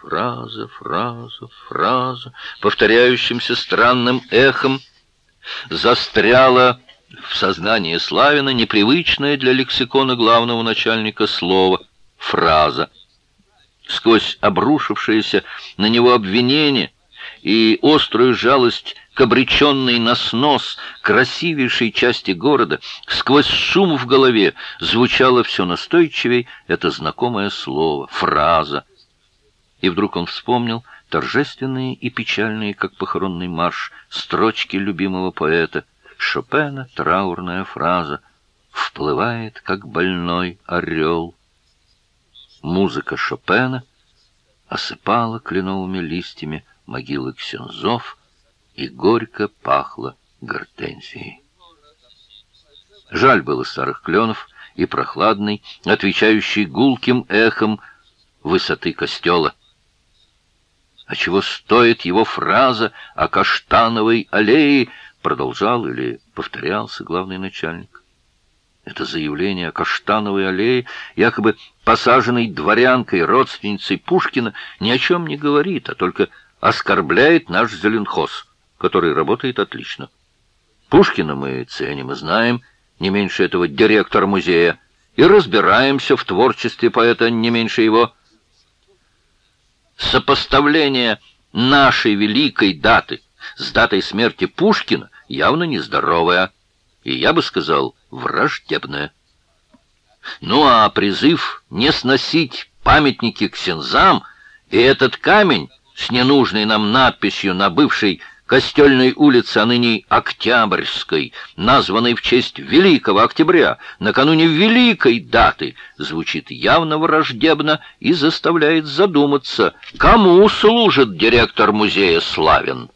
фраза, фраза, фраза, повторяющимся странным эхом застряла в сознании Славина непривычное для лексикона главного начальника слово «фраза». Сквозь обрушившееся на него обвинение и острую жалость к обреченной на снос красивейшей части города, сквозь шум в голове звучало все настойчивей это знакомое слово «фраза». И вдруг он вспомнил торжественные и печальные, как похоронный марш, строчки любимого поэта Шопена, траурная фраза «Вплывает, как больной орел». Музыка Шопена осыпала кленовыми листьями могилы ксензов, и горько пахло гортензией. Жаль было старых кленов и прохладный, отвечающий гулким эхом высоты костела. А чего стоит его фраза о каштановой аллее, продолжал или повторялся главный начальник. Это заявление о каштановой аллее, якобы посаженной дворянкой, родственницей Пушкина, ни о чем не говорит, а только оскорбляет наш зеленхоз, который работает отлично. Пушкина мы ценим и знаем, не меньше этого директора музея, и разбираемся в творчестве поэта не меньше его. Сопоставление нашей великой даты с датой смерти Пушкина явно нездоровое, и, я бы сказал, враждебное. Ну а призыв не сносить памятники ксензам и этот камень с ненужной нам надписью на бывшей Костельной улице, а ныне Октябрьской, названной в честь Великого Октября, накануне великой даты, звучит явно враждебно и заставляет задуматься, кому служит директор музея Славин.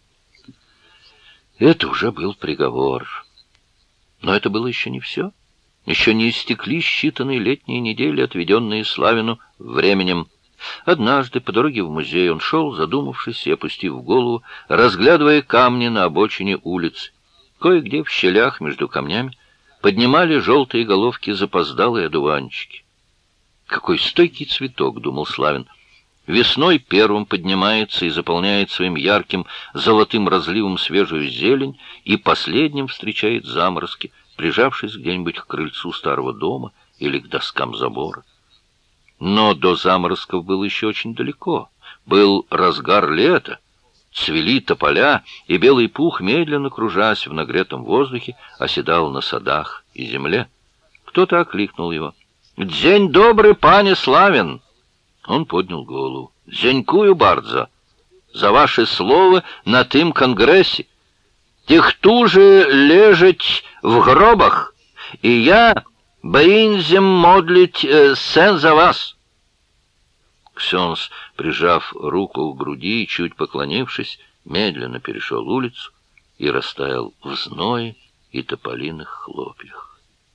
Это уже был приговор. Но это было еще не все. Еще не истекли считанные летние недели, отведенные Славину временем. Однажды по дороге в музей он шел, задумавшись и опустив голову, разглядывая камни на обочине улиц. Кое-где в щелях между камнями поднимали желтые головки запоздалые одуванчики. «Какой стойкий цветок!» — думал Славин. «Весной первым поднимается и заполняет своим ярким золотым разливом свежую зелень, и последним встречает заморозки, прижавшись где-нибудь к крыльцу старого дома или к доскам забора». Но до заморозков было еще очень далеко. Был разгар лета, цвели тополя, и белый пух, медленно кружась в нагретом воздухе, оседал на садах и земле. Кто-то окликнул его. «Дзень добрый, пане Славин!» Он поднял голову. «Дзенькую бардзо! За ваше слово на тым конгрессе! Тихту же лежать в гробах, и я... боинзем модлить сен за вас!» Ксенз, прижав руку к груди и чуть поклонившись, медленно перешел улицу и растаял в зное и тополиных хлопьях.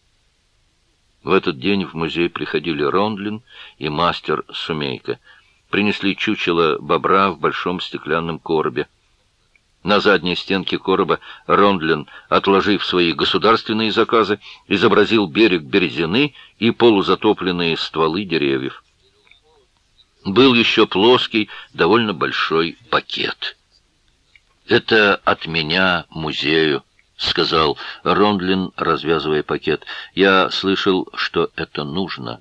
В этот день в музей приходили Рондлин и мастер Сумейка. Принесли чучело бобра в большом стеклянном коробе. На задней стенке короба Рондлин, отложив свои государственные заказы, изобразил берег Березины и полузатопленные стволы деревьев. Был еще плоский, довольно большой пакет. «Это от меня музею», — сказал Рондлин, развязывая пакет. «Я слышал, что это нужно».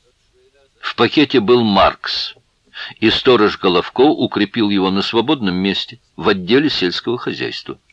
В пакете был Маркс, и сторож Головко укрепил его на свободном месте в отделе сельского хозяйства.